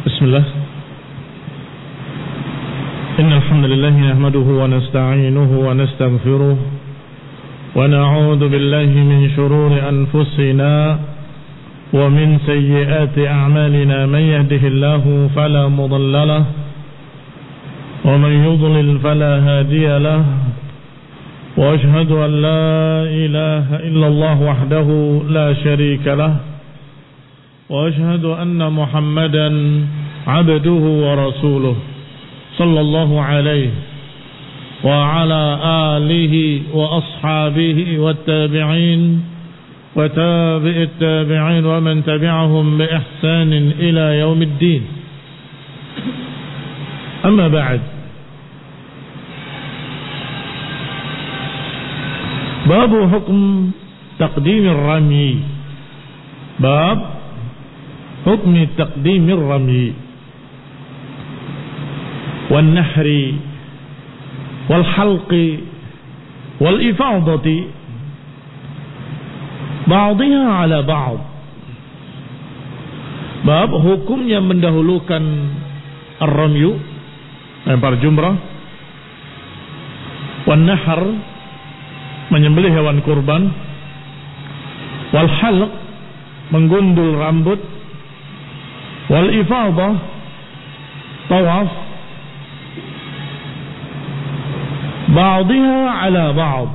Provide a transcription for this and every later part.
Bismillah. Innal hamdalillah nahmaduhu wa nasta'inuhu wa nastaghfiruh wa na'udzu billahi min shururi anfusina wa min sayyiati a'malina man yahdihillahu fala mudilla lahu wa man yudlil fala hadiya lahu wa ashhadu an la ilaha illallah wahdahu la sharika lahu وأشهد أن محمدا عبده ورسوله صلى الله عليه وعلى آله وأصحابه والتابعين وتابع التابعين ومن تبعهم بإحسان إلى يوم الدين. أما بعد، باب حكم تقديم الرمي. باب حكم تقديم الرمي والنحر والحلق والإفاضة بعضها على بعض. Bab hukumnya mendahulukan ar-ramyu, lempar jumrah, wan nahr, menyembelih hewan kurban, wal halq, menggundul rambut, wal ifadah, tawaf, ba'dihha ala ba'd,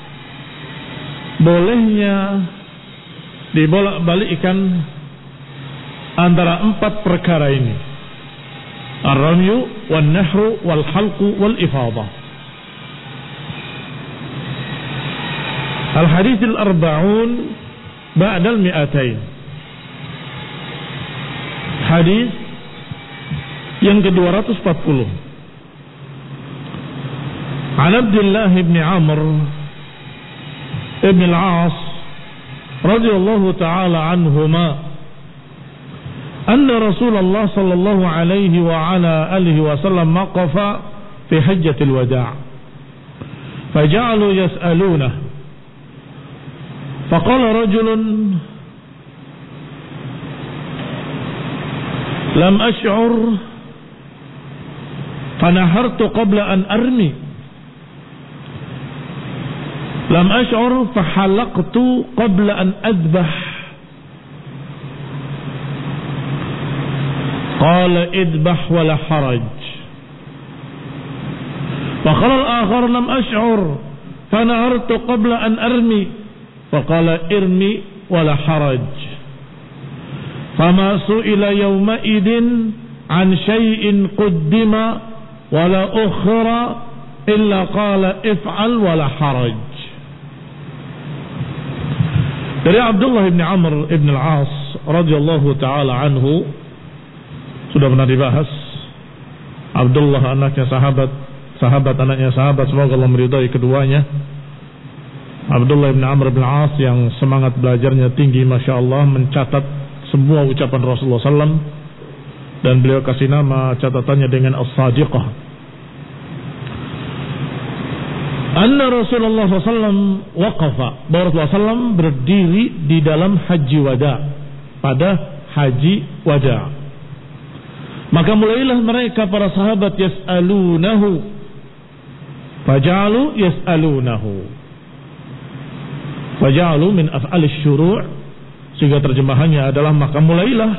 bolehnya dibolak-balikkan antara empat perkara ini: ar-ramyu, wan nahru, wal halqu, wal ifadah. Al-hadits al-arba'un ba'da al-mi'atain. Hadis yang ke-240. An Abdullah bin Amr ibn al-As radhiyallahu ta'ala anhuma anna Rasulullah sallallahu alaihi wa ala alihi wa sallam waqafa fi hajjatil wada' faja'alu yas'alunah faqala rajulun lam ash'ur fanahartu qabla an armi lam ash'ur fahalaqtu qabla an adbah qala idbah wala haraj faqala al-akhar lam ash'ur fanahartu qabla an armi faqala irmi wala haraj. Fama su'ila yawma idin an syai'in quddima wala ukhra illa qala if'al wala haraj. Dari Abdullah bin Amr ibn al-As radhiyallahu ta'ala anhu, sudah pernah dibahas. Abdullah anaknya sahabat anaknya sahabat, semoga Allah meridai keduanya. Abdullah bin Amr bin al-As yang semangat belajarnya tinggi, masya Allah, mencatat semua ucapan Rasulullah SAW, dan beliau kasih nama catatannya dengan as-sadiqah. Anna Rasulullah SAW waqafa, bahwa Rasulullah SAW berdiri di dalam haji wada, pada haji wada. Maka mulailah mereka para sahabat yas'alunahu, faja'alu yas'alunahu, faja'alu min af'alis syuru', sehingga terjemahannya adalah maka mulailah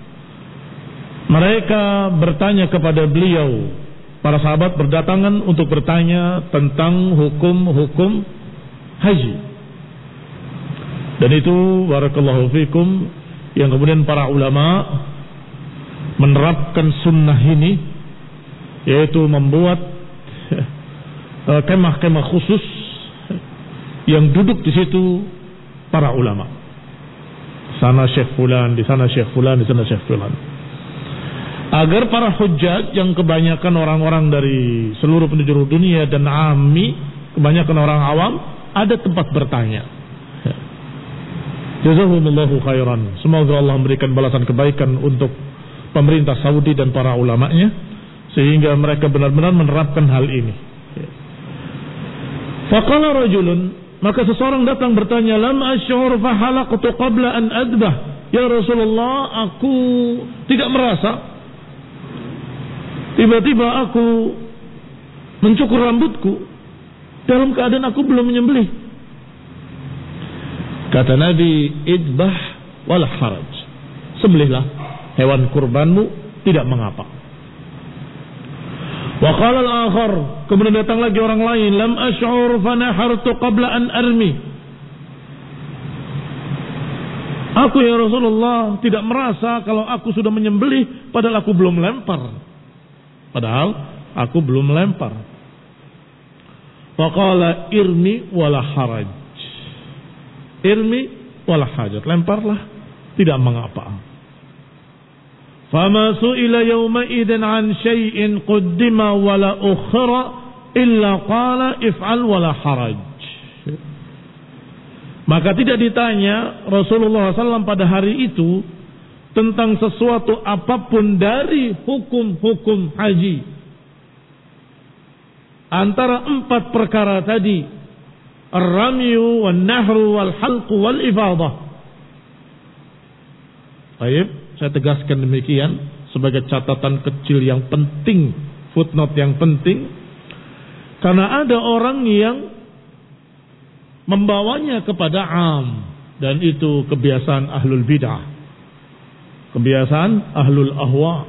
mereka bertanya kepada beliau. Para sahabat berdatangan untuk bertanya tentang hukum-hukum haji. Dan itu barakallahu fikum yang kemudian para ulama menerapkan sunnah ini, yaitu membuat kemah-kemah khusus yang duduk di situ para ulama. Sana Syekh Fulan, di sana Syekh Fulan, di sana Syekh Fulan. Agar para hujjaj yang kebanyakan orang-orang dari seluruh penjuru dunia dan ammi, kebanyakan orang awam, ada tempat bertanya. Jazakumullahu khairan. Semoga Allah memberikan balasan kebaikan untuk pemerintah Saudi dan para ulamanya, sehingga mereka benar-benar menerapkan hal ini. Faqala rajulun, maka seseorang datang bertanya, lam asy'ur fa halaqtu qabla an adbah. Ya Rasulullah, aku tidak merasa Tiba-tiba aku mencukur rambutku dalam keadaan aku belum menyembelih. Kata Nabi, idbah wal haraj. Sembelihlah hewan kurbanmu, tidak mengapa. Wa qala al-akhar, kemudian datang lagi orang lain, lam ash'ur fa nahartu qabla an armi. Aku ya Rasulullah tidak merasa kalau aku sudah menyembelih padahal aku belum lempar. Padahal aku belum lempar. Fa qala irmi wala haraj. Irmi wala hajat, lemparlah, tidak mengapa. Fama su'ila yawma idzin an syai'in quddima wala ukhra illa qala if'al wala haraj. Maka tidak ditanya Rasulullah SAW pada hari itu tentang sesuatu apapun dari hukum-hukum haji. Antara 4 perkara tadi, ar-ramyu wal nahru wal halqu wal ifadah. Baik, saya tegaskan demikian sebagai catatan kecil yang penting, footnote yang penting, karena ada orang yang membawanya kepada am, dan itu kebiasaan ahlul bid'ah, kebiasaan ahlul ahwa.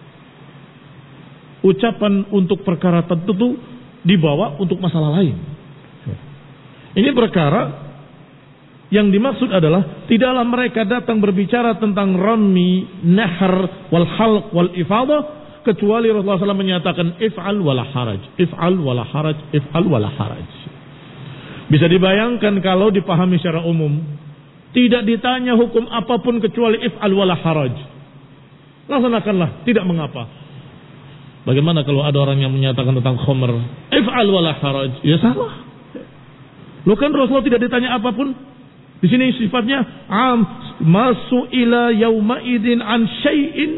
Ucapan untuk perkara tertentu dibawa untuk masalah lain. Ini perkara yang dimaksud adalah tidaklah mereka datang berbicara tentang rami, nahr, wal halq, wal ifadah, kecuali Rasulullah SAW menyatakan if'al wala haraj, if'al wala haraj, if'al wala haraj. Bisa dibayangkan kalau dipahami secara umum, tidak ditanya hukum apapun kecuali if'al wala haraj, laksanakanlah, tidak mengapa. Bagaimana kalau ada orang yang menyatakan tentang khamr, if'al wala haraj? Ya salah. Loh kan Rasulullah tidak ditanya apapun. Di sini sifatnya am, masu ila yauma idin an syai'in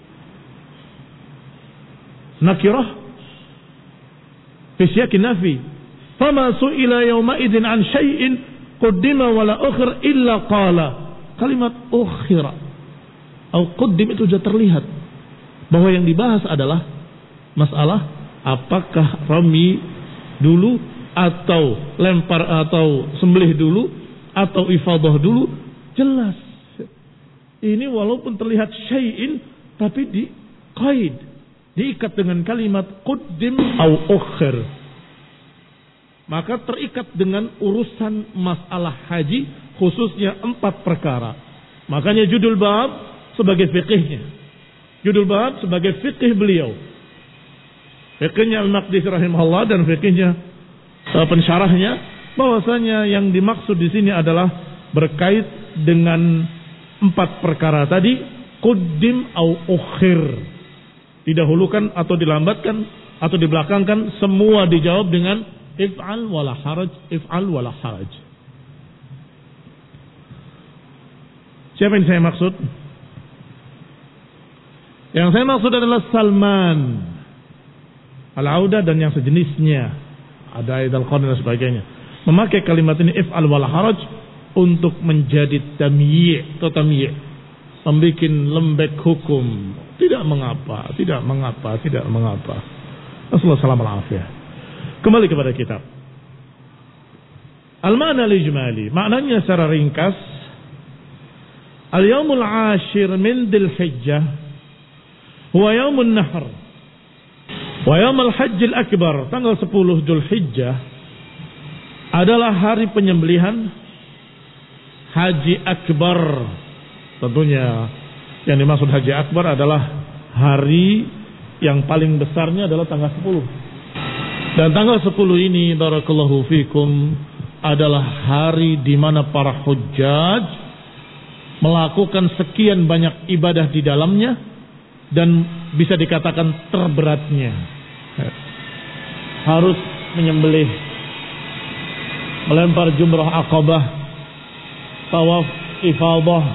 nakirah fi siyaqin nafi. Fama su'ila yauma idin an syai'in quddima wala ukhir illa qala. Kalimat ukhira atau quddim itu sudah terlihat bahwa yang dibahas adalah masalah apakah rami dulu atau lempar atau sembelih dulu atau ifadah dulu. Jelas ini walaupun terlihat syai'in tapi diqaid, diikat dengan kalimat quddim au ukhir, maka terikat dengan urusan masalah haji, khususnya 4 perkara. Makanya judul bab sebagai fiqihnya, judul bab sebagai fiqih beliau, fiqihnya Al-Maqdisi rahimahullah, dan fiqihnya pensyarahnya, bahwasanya yang dimaksud di sini adalah berkait dengan 4 perkara tadi, quddim au ukhir, didahulukan atau dilambatkan atau dibelakangkan, semua dijawab dengan if'al wala haraj, if'al wala haraj. Siapa yang saya maksud? Yang saya maksud adalah Salman Al-Auda dan yang sejenisnya, ada Aid Al-Qarni dan sebagainya, memakai kalimat ini if'al wala haraj untuk menjadi tamyi' atau tamyi', membuat lembek hukum, tidak mengapa, tidak mengapa, tidak mengapa. Assalamualaikum warahmatullahi wabarakatuh. Kembali kepada kitab. Al-ma'na al-ijmali, maknanya secara ringkas, al-yawmul 'ashir min Dzulhijjah huwa yaumun nahr wa yaumul hajjil akbar. Tanggal 10 Dzulhijjah adalah hari penyembelihan haji akbar. Tentunya yang dimaksud haji akbar adalah hari yang paling besarnya adalah tanggal 10. Dan tanggal 10 ini barakallahu fikum adalah hari di mana para hujjaj melakukan sekian banyak ibadah di dalamnya, dan bisa dikatakan terberatnya. Harus menyembelih, melempar jumrah aqabah, tawaf ifadah,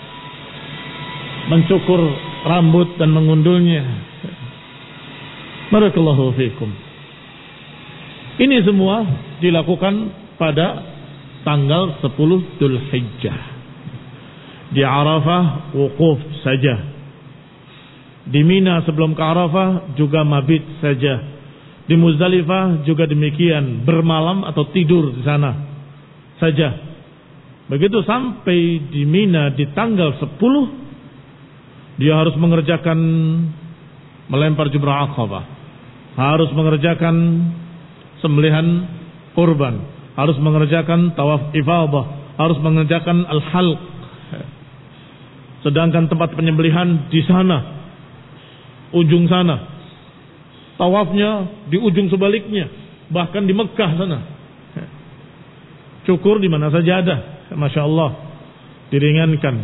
mencukur rambut dan mengundulnya. Barakallahu fikum. Ini semua dilakukan pada tanggal 10 Dzulhijjah. Di Arafah wukuf saja. Di Mina sebelum ke Arafah juga mabit saja. Di Muzdalifah juga demikian, bermalam atau tidur di sana saja. Begitu sampai di Mina di tanggal 10, dia harus mengerjakan melempar jumrah Aqabah, harus mengerjakan sembelihan kurban, harus mengerjakan tawaf ifadah, harus mengerjakan al-halq. Sedangkan tempat penyembelihan di sana, ujung sana, tawafnya di ujung sebaliknya, bahkan di Mekah sana. Cukur di mana saja ada, masya Allah, diringankan.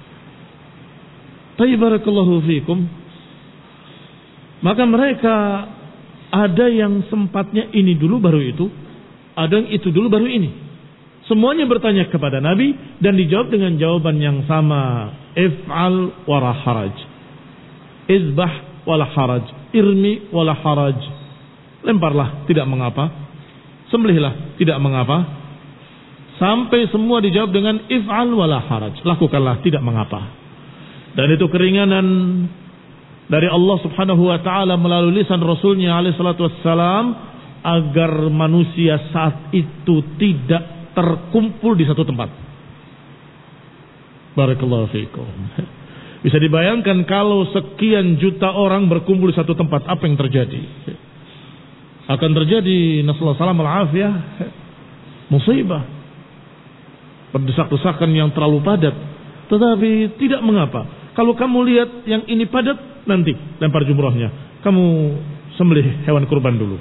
Barakallahu fikum. Maka mereka ada yang sempatnya ini dulu baru itu, ada yang itu dulu baru ini. Semuanya bertanya kepada Nabi dan dijawab dengan jawaban yang sama. If'al wala haraj. Izbah wala haraj. Irmi wala haraj. Lemparlah, tidak mengapa. Sembelihlah, tidak mengapa. Sampai semua dijawab dengan if'al wala haraj. Lakukanlah, tidak mengapa. Dan itu keringanan dari Allah subhanahu wa ta'ala melalui lisan Rasulnya alaihi salatu wassalam, agar manusia saat itu tidak terkumpul di satu tempat. Barakallahu fiikum. Bisa dibayangkan kalau sekian juta orang berkumpul di satu tempat, apa yang terjadi? Akan terjadi, nasallahu salam al-afiyah, musibah, berdesak-desakan yang terlalu padat. Tetapi tidak mengapa. Kalau kamu lihat yang ini padat, nanti lempar jumrahnya, kamu sembelih hewan kurban dulu.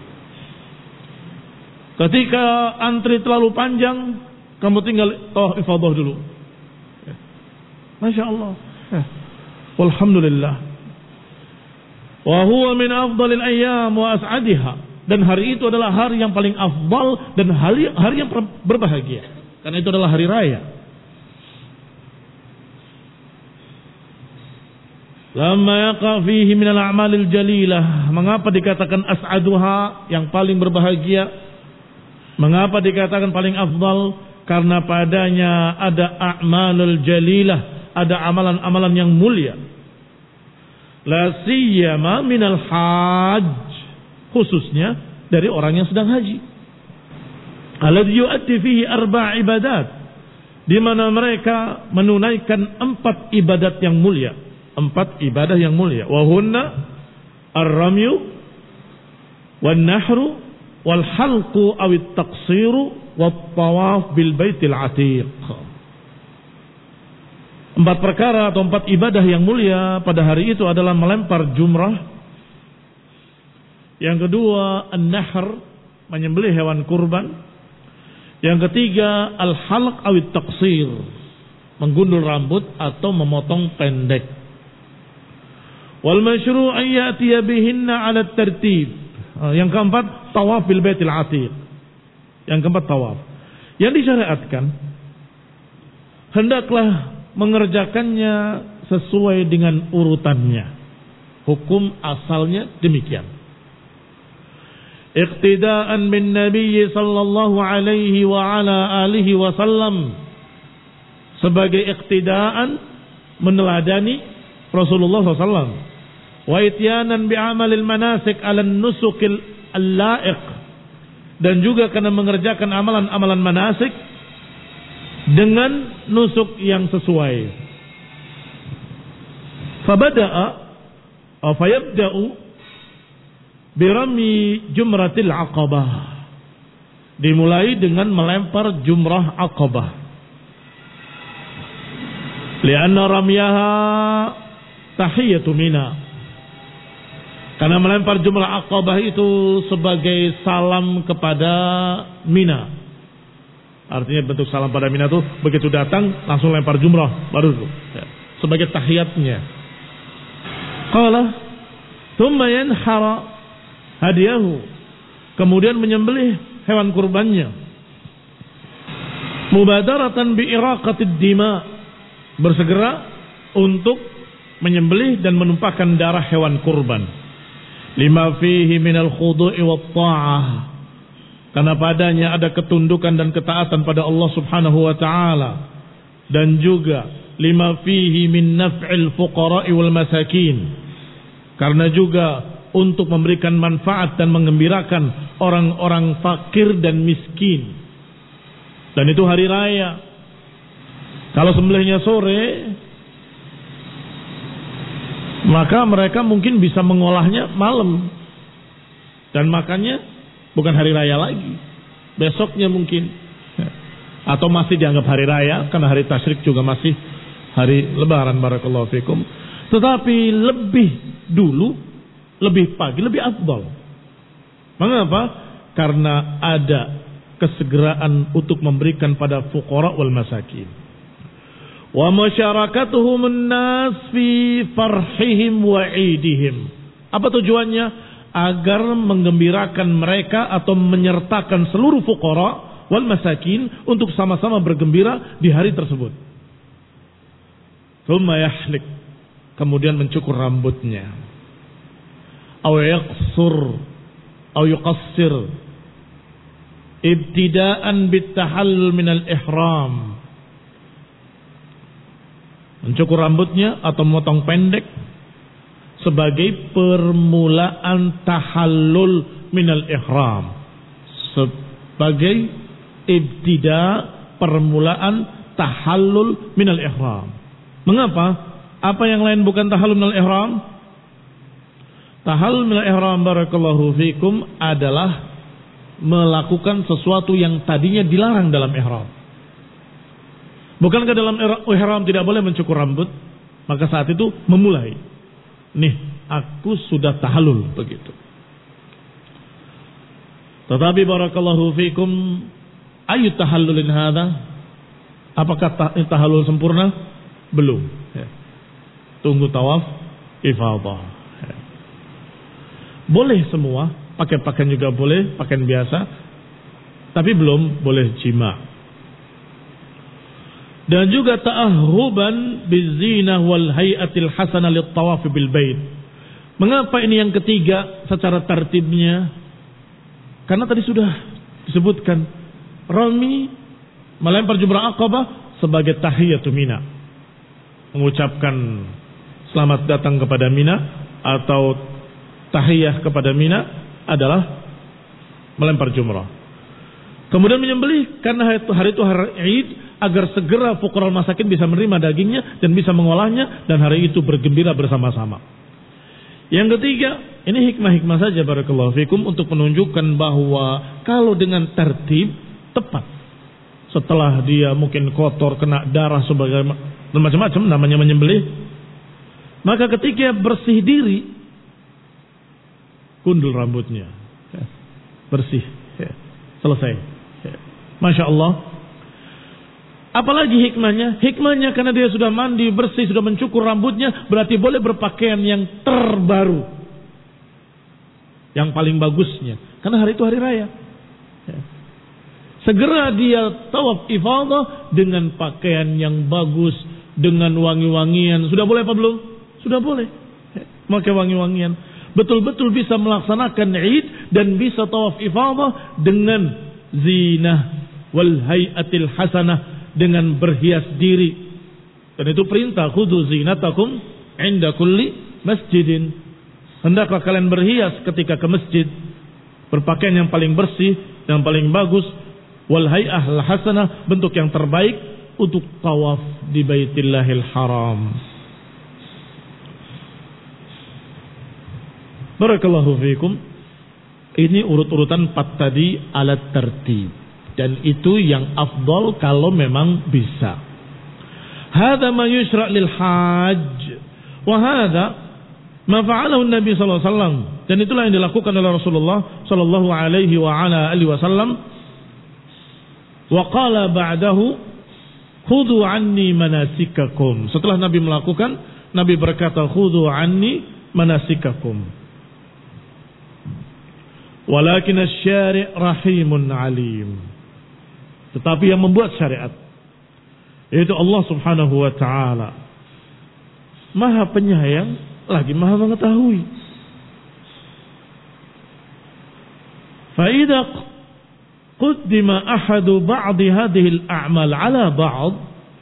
Ketika antri terlalu panjang, kamu tinggal tawaf ifadah dulu. Masya Allah. Walhamdulillah. Wa huwa min afdalil ayyam wa as'adiha. Dan hari itu adalah hari yang paling afdal dan hari yang berbahagia. Karena itu adalah hari raya. Lama yaqa fihi minal a'malil jalilah. Mengapa dikatakan as'aduha, yang paling berbahagia? Mengapa dikatakan paling afdal? Karena padanya ada a'malul jalilah, ada amalan-amalan yang mulia. La siyama minal hajj, khususnya dari orang yang sedang haji. Alladhi yu'addi fihi arba' ibadat, di mana mereka menunaikan 4 ibadat yang mulia. 4 ibadah yang mulia. Wahunna ar-ramyu wan nahru wal halqu awit taqsiru wat tawaf bil baitil atiq. 4 perkara atau 4 ibadah yang mulia pada hari itu adalah melempar jumrah. Yang kedua an-nahr, menyembelih hewan kurban. Yang ketiga al-halq awit taqsir, menggundul rambut atau memotong pendek. Wal masyru' an ya'tiya bihinna 'ala tertib. Yang keempat tawaf bil baitil atiq. Yang keempat tawaf. Yang disyariatkan hendaklah mengerjakannya sesuai dengan urutannya. Hukum asalnya demikian. Iqtidaan bin Nabi sallallahu alaihi wa ala alihi wasallam, sebagai iqtidaan, meneladani Rasulullah SAW. Wa ityanan bi'amalil manasik 'ala nusukil al-la'iq, dan juga karena mengerjakan amalan-amalan manasik dengan nusuk yang sesuai. Fabada'a atau fayabda'u birami jumratil aqabah, dimulai dengan melempar jumrah aqabah. Lianna ramyaha tahiyatu Mina, karena melempar jumrah aqabah itu sebagai salam kepada Mina. Artinya bentuk salam pada Mina itu begitu datang langsung lempar jumrah baru itu, sebagai tahiyatnya. Qala thumma yanhara hadiyahu, kemudian menyembelih hewan kurbannya. Mubadaratan bi iraqatid dima, bersegera untuk menyembelih dan menumpahkan darah hewan kurban. Lima fihi minal khudu'i wat ta'ah, karena padanya ada ketundukan dan ketaatan pada Allah Subhanahu wa taala, dan juga lima fihi min naf'il fuqara'i wal masakin, karena juga untuk memberikan manfaat dan menggembirakan orang-orang fakir dan miskin. Dan itu hari raya. Kalau sembelihnya sore, maka mereka mungkin bisa mengolahnya malam. Dan makannya bukan hari raya lagi, besoknya mungkin. Atau masih dianggap hari raya, karena hari tasyrik juga masih hari lebaran, barakallahu fikum. Tetapi lebih dulu, lebih pagi, lebih afdal. Mengapa? Karena ada kesegeraan untuk memberikan pada fuqara wal masakin. Wa masyarakatuhumun nas fi farhihim wa idihim. Apa tujuannya? Agar menggembirakan mereka atau menyertakan seluruh fuqara wal masakin untuk sama-sama bergembira di hari tersebut. Thumma yahlik, kemudian mencukur rambutnya. Aw yaqsur aw yuqassir ibtidaan bitahallul minal ihram. Mencukur rambutnya atau memotong pendek sebagai permulaan tahallul minal ihram, sebagai ibtida, permulaan tahallul minal ihram. Mengapa? Apa yang lain bukan tahallul minal ihram? Tahallul minal ihram, barakallahu fikum, adalah melakukan sesuatu yang tadinya dilarang dalam ihram. Bukankah dalam ihram tidak boleh mencukur rambut? Maka saat itu memulai, nih aku sudah tahallul, begitu. Tetapi barakallahu fikum, ayu tahallulin hadha? Apakah tahallul sempurna? Belum. Tunggu tawaf ifadah. Boleh semua, pakai pakaian juga boleh, pakaian biasa, tapi belum boleh jima. Dan juga ta'ahuban bizinah wal hayatil hasanah lit tawaf bil bait. Mengapa ini yang ketiga secara tertibnya? Karena tadi sudah disebutkan, rami melempar jumrah Aqabah sebagai tahiyatu Mina, mengucapkan selamat datang kepada Mina atau tahiyah kepada Mina adalah melempar jumrah. Kemudian menyembelih karena hari itu hari Id, agar segera fuqara masakin bisa menerima dagingnya dan bisa mengolahnya, dan hari itu bergembira bersama-sama. Yang ketiga, ini hikmah-hikmah saja barakallahu fikum untuk menunjukkan bahwa kalau dengan tertib tepat, setelah dia mungkin kotor, kena darah sebagai macam-macam namanya menyembelih, maka ketika bersih diri, kundul rambutnya, bersih, selesai. Masya Allah. Apalagi hikmahnya? Hikmahnya karena dia sudah mandi, bersih, sudah mencukur rambutnya, berarti boleh berpakaian yang terbaru, yang paling bagusnya, karena hari itu hari raya. Segera dia tawaf ifadah dengan pakaian yang bagus, dengan wangi-wangian. Sudah boleh apa belum? Sudah boleh. Pakai wangi-wangian. Betul-betul bisa melaksanakan Id dan bisa tawaf ifadah dengan zinah wal hayatil hasanah, dengan berhias diri. Dan itu perintah, khudhu zinatakum inda kulli masjidin. Hendaklah kalian berhias ketika ke masjid, berpakaian yang paling bersih, yang paling bagus, wal hay'ah al hasanah, bentuk yang terbaik untuk tawaf di Baitillahil Haram. Barakallahu fiikum. Ini urut-urutan 4 tadi alat tertib. Dan itu yang afdal kalau memang bisa. Hadza ma yushra' lil hajj wa hadza ma fa'alahu Nabi sallallahu alaihi wasallam, dan itulah yang dilakukan oleh Rasulullah sallallahu alaihi wa ala alihi wasallam. Wa qala ba'dahu khudhu anni manasikakum. Setelah Nabi melakukan, Nabi berkata khudhu anni manasikakum. Walakin asy-syari' rahimun alim. Tetapi yang membuat syariat, yaitu Allah subhanahu wa ta'ala, maha penyayang lagi maha mengetahui. Fa'idha quddima ahadu ba'di hadhil a'mal ala ba'd,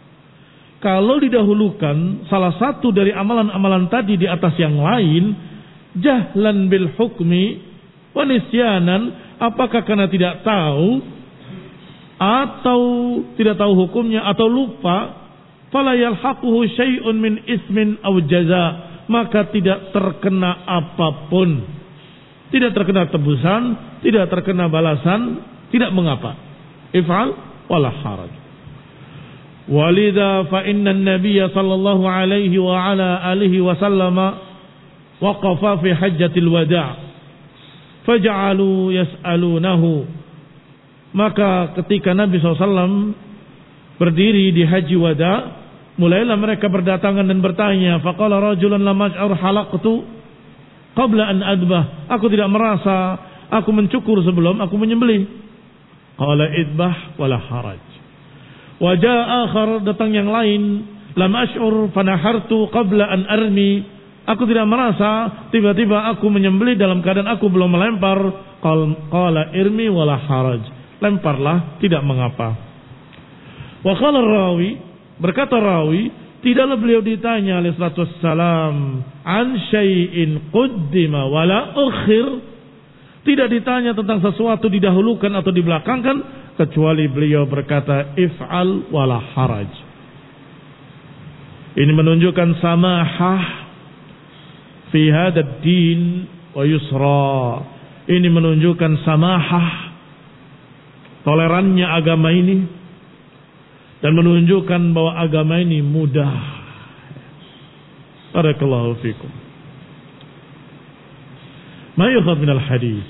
kalau didahulukan salah satu dari amalan-amalan tadi di atas yang lain, jahlan bil hukmi wa nisyanan, apakah karena tidak tahu atau tidak tahu hukumnya atau lupa, fala yalhaquhu syai'un min ismin aw jaza, maka tidak terkena apapun, tidak terkena tebusan, tidak terkena balasan, tidak mengapa. If'al wala haraj. Walidha fa inna an-nabiyya sallallahu alaihi wa ala alihi wa sallama waqafa fi hajjatil wada' faja'alu yas'alunahu, maka ketika Nabi SAW berdiri di haji wada, mulailah mereka berdatangan dan bertanya, faqala rajulun lam ash'ur halaqtu qabla an adbah, aku tidak merasa aku mencukur sebelum aku menyembelih. Qala idbah wala haraj. Wa jaa akhar, datang yang lain, lam ash'ur fanahartu qabla an armi, aku tidak merasa, tiba-tiba aku menyembelih dalam keadaan aku belum melempar. Qala irmi wala haraj, lemparlah, tidak mengapa. Wa qala rawi, berkata rawi, tidaklah beliau ditanya alaihi salatu wassalam an syai'in quddima wala ukhir, tidak ditanya tentang sesuatu didahulukan atau dibelakangkan, kecuali beliau berkata if'al wala haraj. Ini menunjukkan samahah fi hadzal din wa yusra. Ini menunjukkan samahah, tolerannya agama ini, dan menunjukkan bahwa agama ini mudah. Barakallahu fikum. Ma yukhad min al-hadith.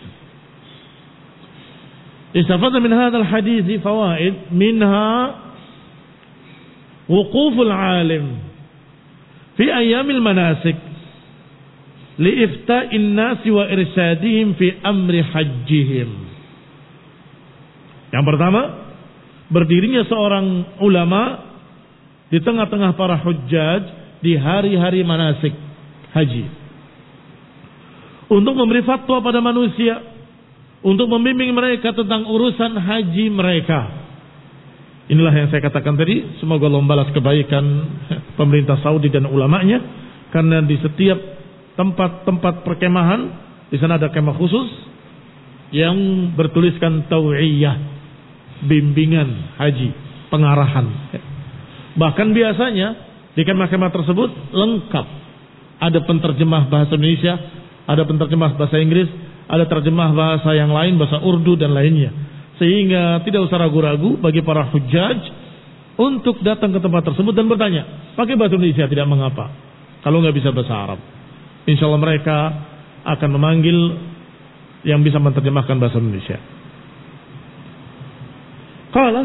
Istafadna min hadzal hadith fawaid, minha wuquful alim fi ayyamil manasik liifta'in nasi wa irsyadihim fi amri hajjihim. Yang pertama, berdirinya seorang ulama di tengah-tengah para hujjaj di hari-hari manasik haji untuk memberi fatwa pada manusia, untuk membimbing mereka tentang urusan haji mereka. Inilah yang saya katakan tadi, semoga Allah membalas kebaikan pemerintah Saudi dan ulamanya, karena di setiap tempat-tempat perkemahan di sana ada kemah khusus yang bertuliskan tau'iyah, bimbingan haji, pengarahan. Bahkan biasanya di kemah-kemah tersebut lengkap, ada penterjemah bahasa Indonesia, ada penterjemah bahasa Inggris, ada terjemah bahasa yang lain, bahasa Urdu dan lainnya, sehingga tidak usah ragu-ragu bagi para hujjaj untuk datang ke tempat tersebut dan bertanya. Pakai bahasa Indonesia tidak mengapa, kalau nggak bisa bahasa Arab, insya Allah mereka akan memanggil yang bisa menerjemahkan bahasa Indonesia. Qala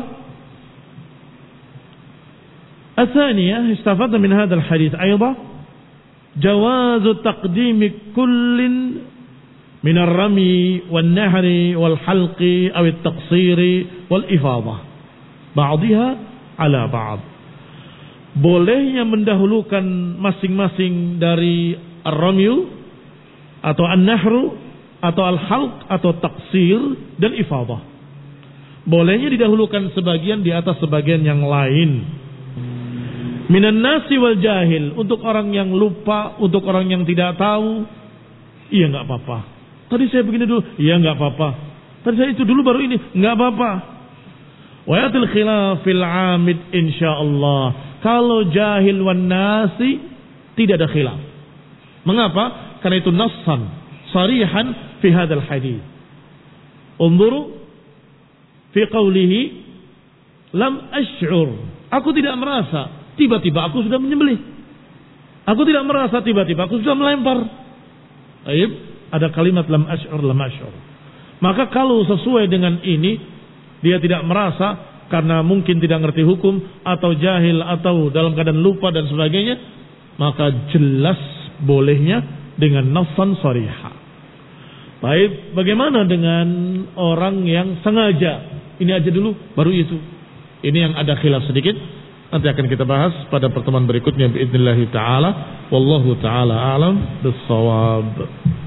الثانية استفدنا من هذا الحديث أيضا جواز تقديم كل من الرمي والنهر والحلق أو التقصير والإفاضة بعضها على بعض. Bolehnya mendahulukan masing-masing dari ar-ramyu atau an-nahru atau al-halq atau taqsir dan ifadah. Bolehnya didahulukan sebagian di atas sebagian yang lain. Minan nasi wal jahil, untuk orang yang lupa, untuk orang yang tidak tahu, iya nggak apa-apa. Tadi saya begini dulu, iya nggak apa-apa. Tadi saya itu dulu baru ini, nggak apa-apa. Wa yatil khilafil amid insyaallah. Kalau jahil wan nasi tidak ada khilaf. Mengapa? Karena itu nassan sarihan fi hadzal hadis. Unzuru fi qawlihi lam ash'ur. Aku tidak merasa, tiba-tiba aku sudah menyembelih. Aku tidak merasa, tiba-tiba aku sudah melempar. Baik, ada kalimat lam ash'ur, lam ash'ur. Maka kalau sesuai dengan ini, dia tidak merasa karena mungkin tidak ngerti hukum atau jahil atau dalam keadaan lupa dan sebagainya, maka jelas bolehnya dengan nassan sharihah. Baik, bagaimana dengan orang yang sengaja? Ini aja dulu, baru itu. Ini yang ada khilaf sedikit. Nanti akan kita bahas pada pertemuan berikutnya biidznillah ta'ala. Wallahu ta'ala a'lam bis-shawab.